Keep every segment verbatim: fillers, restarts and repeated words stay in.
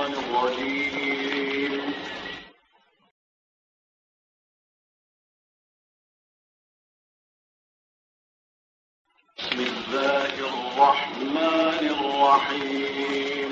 الشيطان الرجيم. بسم الله الرحمن الرحيم.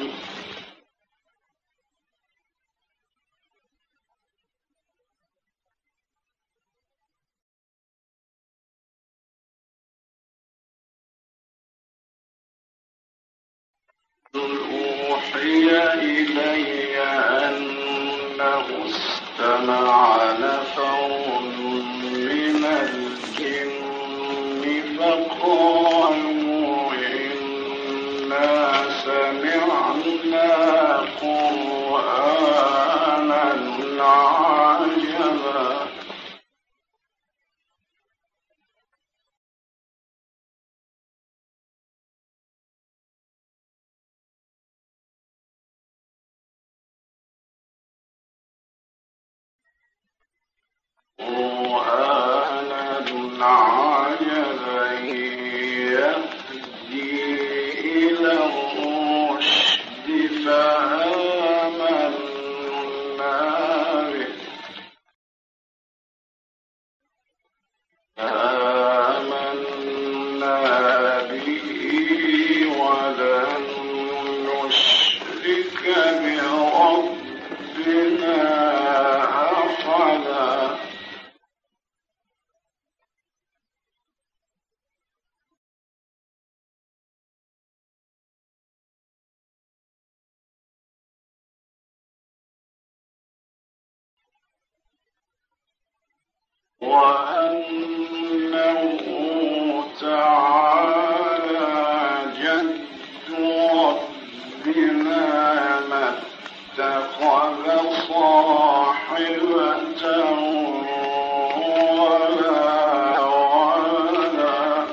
أوحي إلي أنه استمع نفر من الجن فقالوا إنا سمعنا قرآنا عجبا قرآنا عجبا يهدي إلى الرشد فآمنا به آمنا به ولن نشرك بربنا أحدا. وأنه تعالى جد ربنا ما اتخذ صاحبة ولا ولدا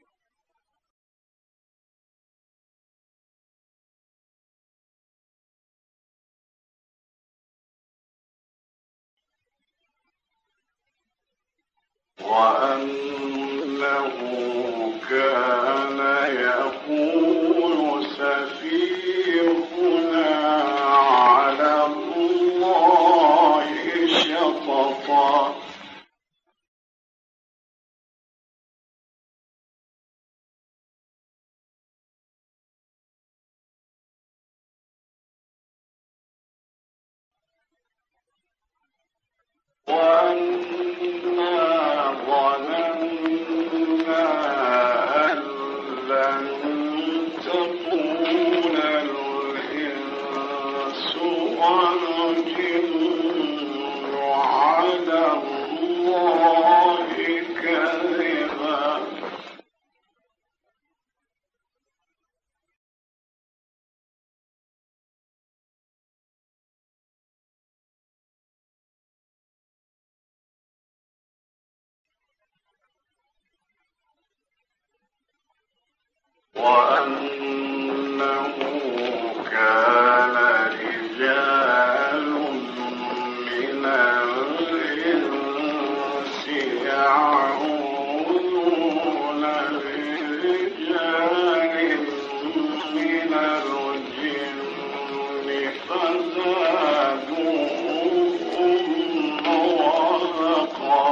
وأنه كان يقول سفيهنا على الله شططا. وأنا ظننا أن لن تقول الإنس والجن على الله كذبا. وأنه كان رجال من الإنس يعوذون برجال من الجن فزادوهم رهقا.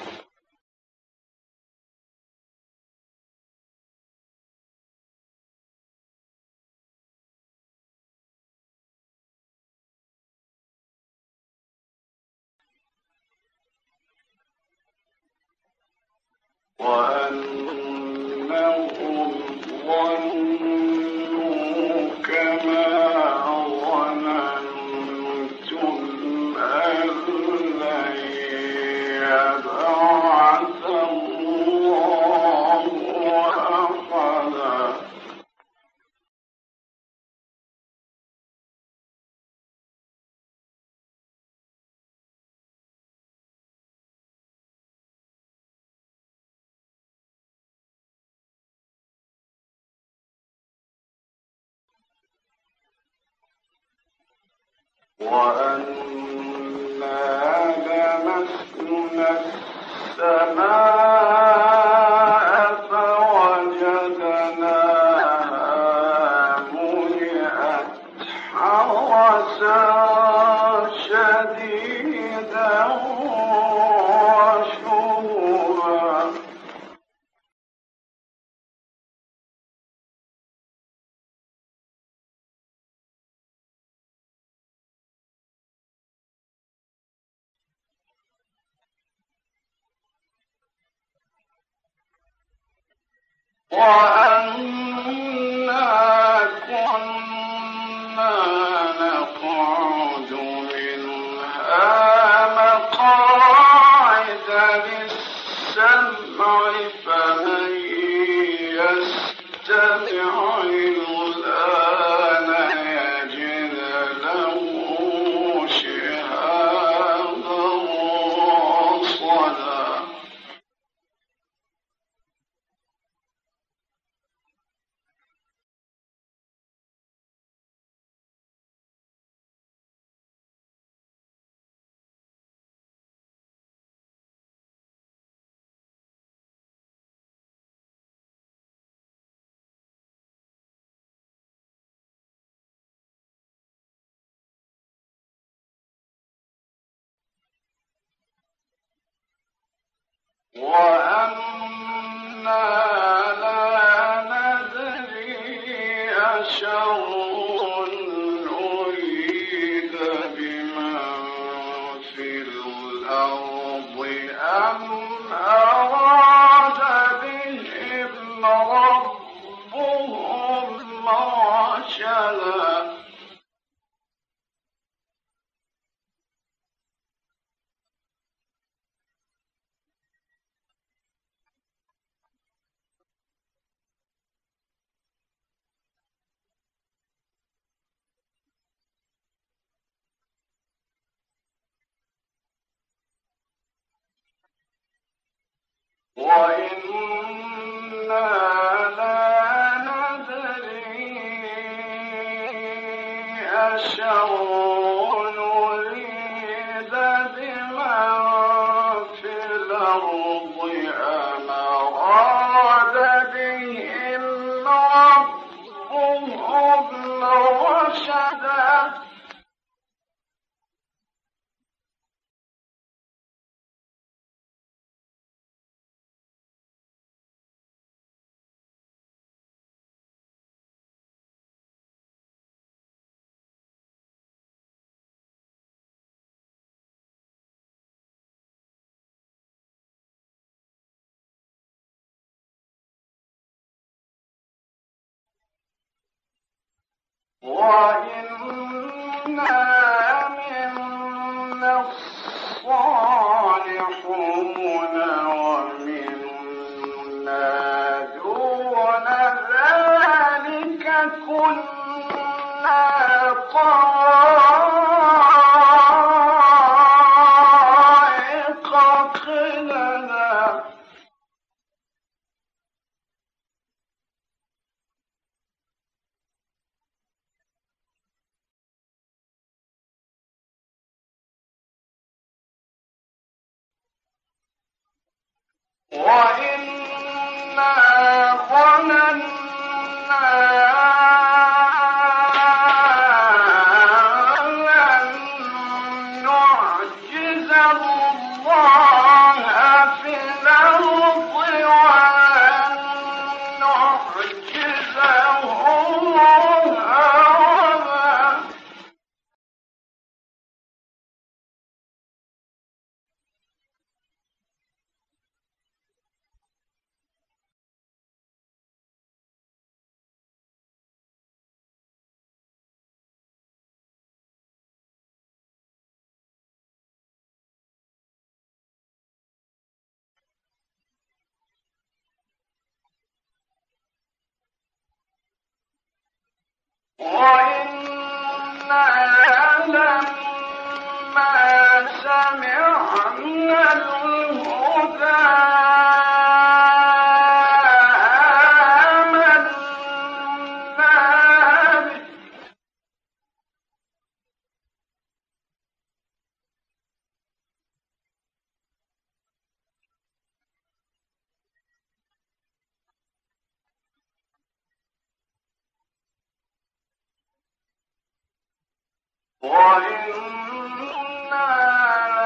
وأنهم ظنوا كما ظننتم أن لن يبعث الله أحدا. وأنا لمسنا السماء فوجدناها ملئت حرسا وأنا كنا نقعد منها مقاعد للسمع فمن يستمع الآن يجد له شهابا رصدا. وأنا لا ندري أشر أريد بمن في الأرض أم أراد بهم ربهم رشدا. وإنا لا ندري أشر نريد بمن في الأرض أم أراد بهم ربهم رشدا. وإنا منا الصالحون ومنا دون ذلك كنا طرائق قددا. وإنا ظننا أن نعجز الله في الأرض ولن نعجزه هربا. وإنا لما سمعنا الهدى آمنا به. وإنا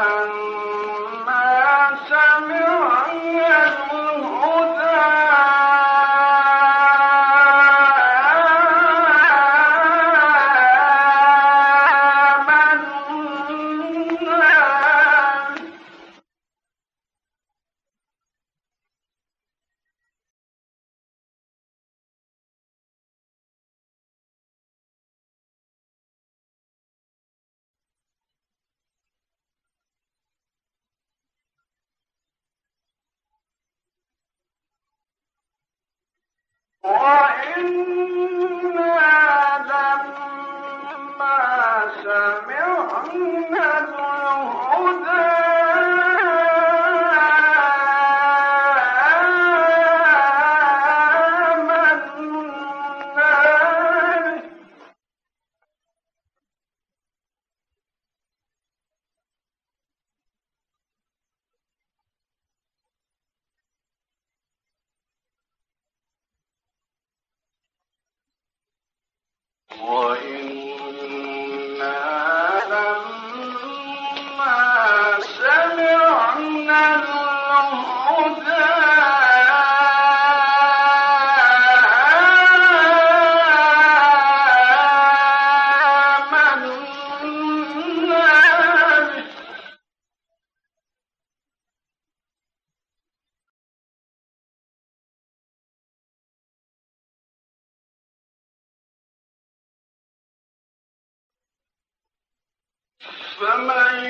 فمن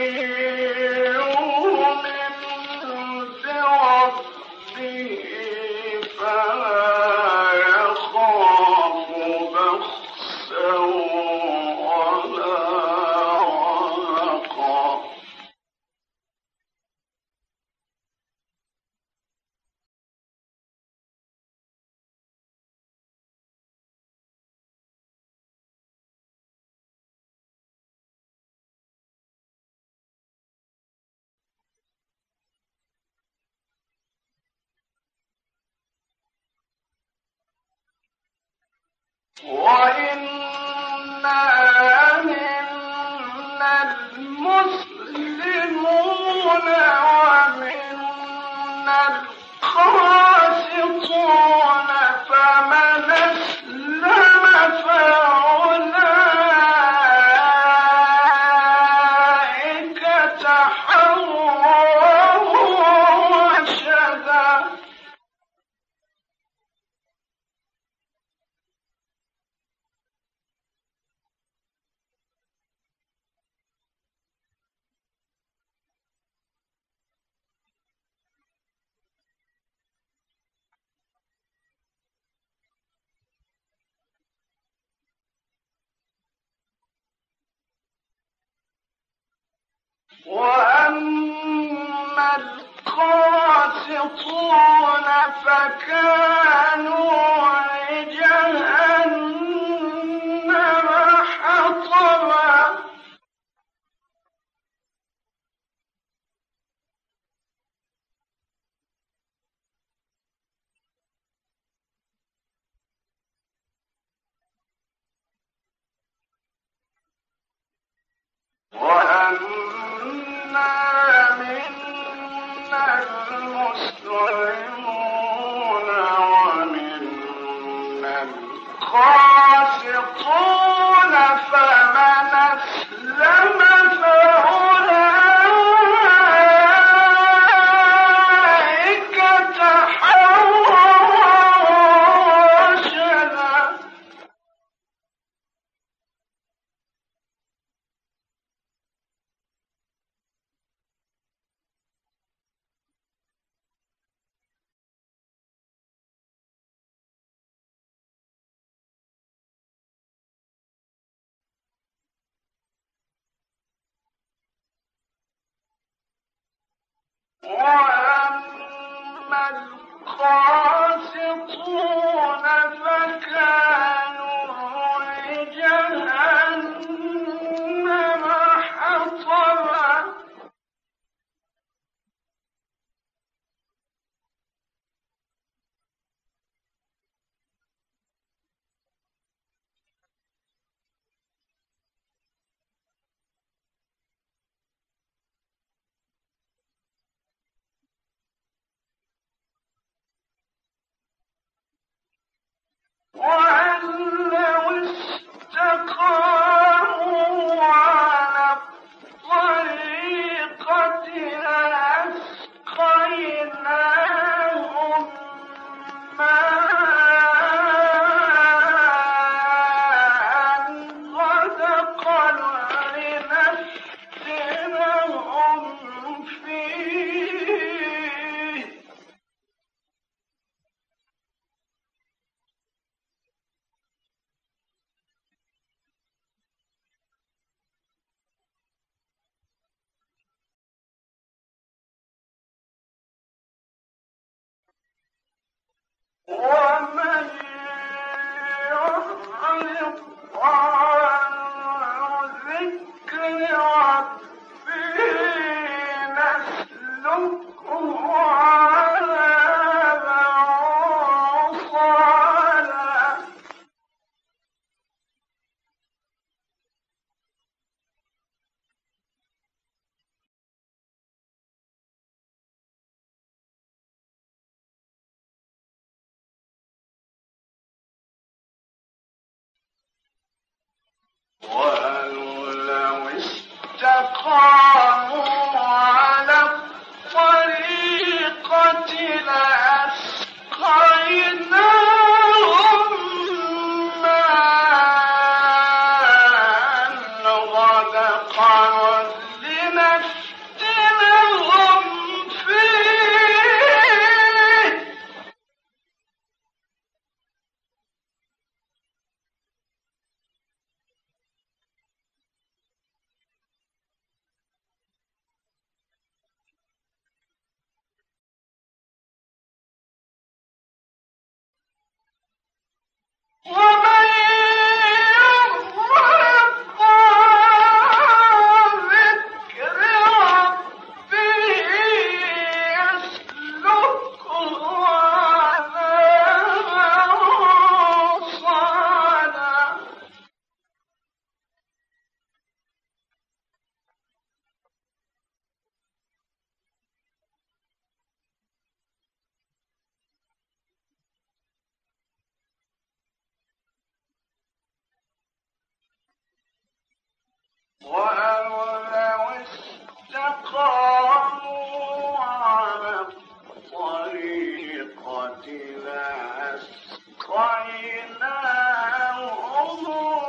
يؤمن بربه فلا يخاف بخسا ولا رهقا. وإنا منا المسلمون ومنا القاسطون فمن أسلم فأولئك تحروا رشدا. وأما القاسطون فكانوا لجهنم حطبا. وأنا منا المسلمون ومنا القاسطون فمن أسلم فأولئك تحروا رشدا. وأما القاسطون فكانوا لجهنم حطبا. وأن لو استقاموا على الطريقة لأسقيناهم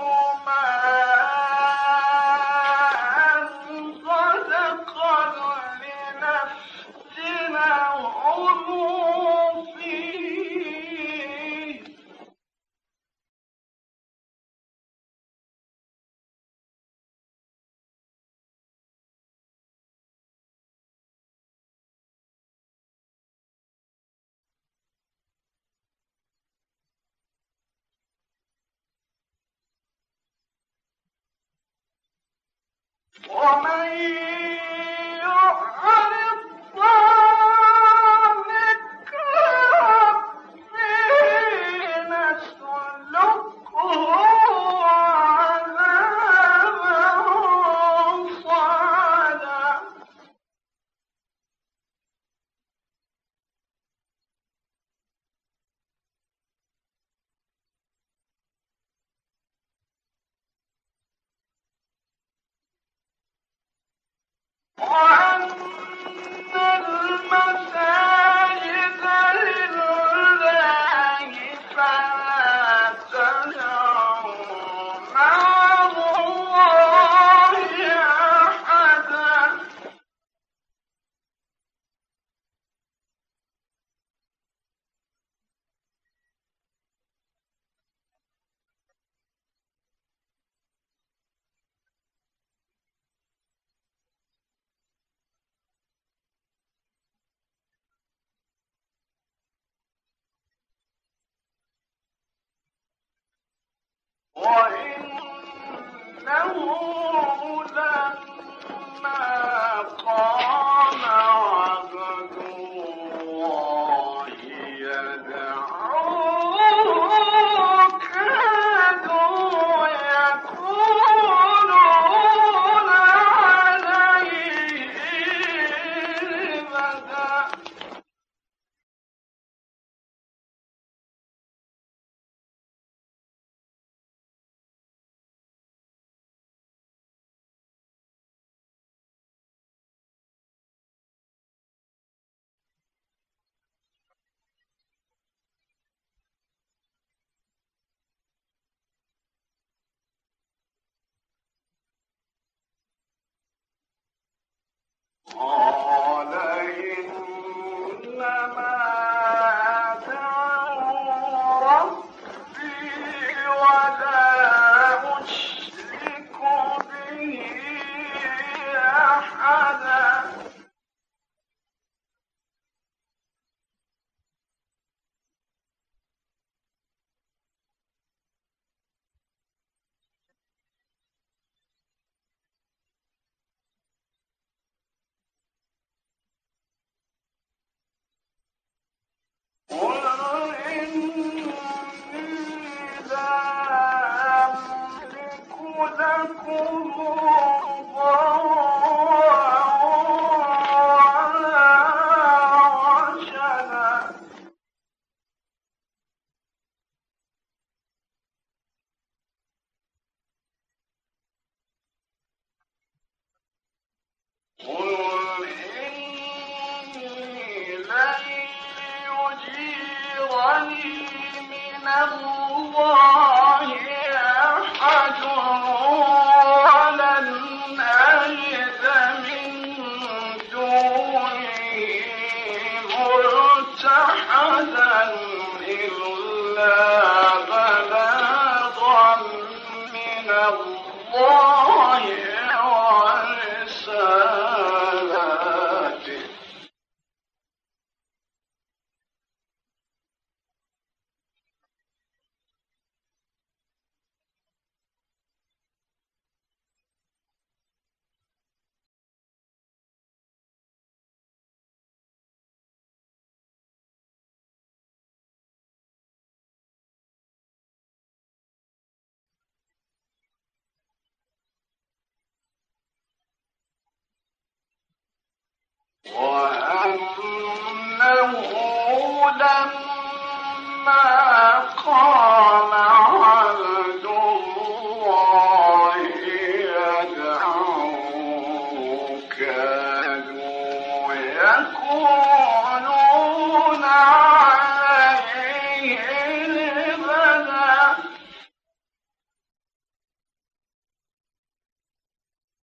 ماء غدقا لنفتنهم فيه. ومن يعرض عن ذكر ربه نسلكه عذابا صعدا. وأن المساجد لله فلا تدعوا مع الله أحدا. وإنه لما قام عبد الله يدعوه كادوا يكونون عليه لبدا. قال إنما أدعو ربي ولا أشرك به أحدا. قل إني لا أملك لكم ضرا ولا رشدا. قل إني لن يجيرني من الله أحد ولن أجد من دونه ملتحدا إلا بلاغا من الله ورسالاته. وأنه لما قام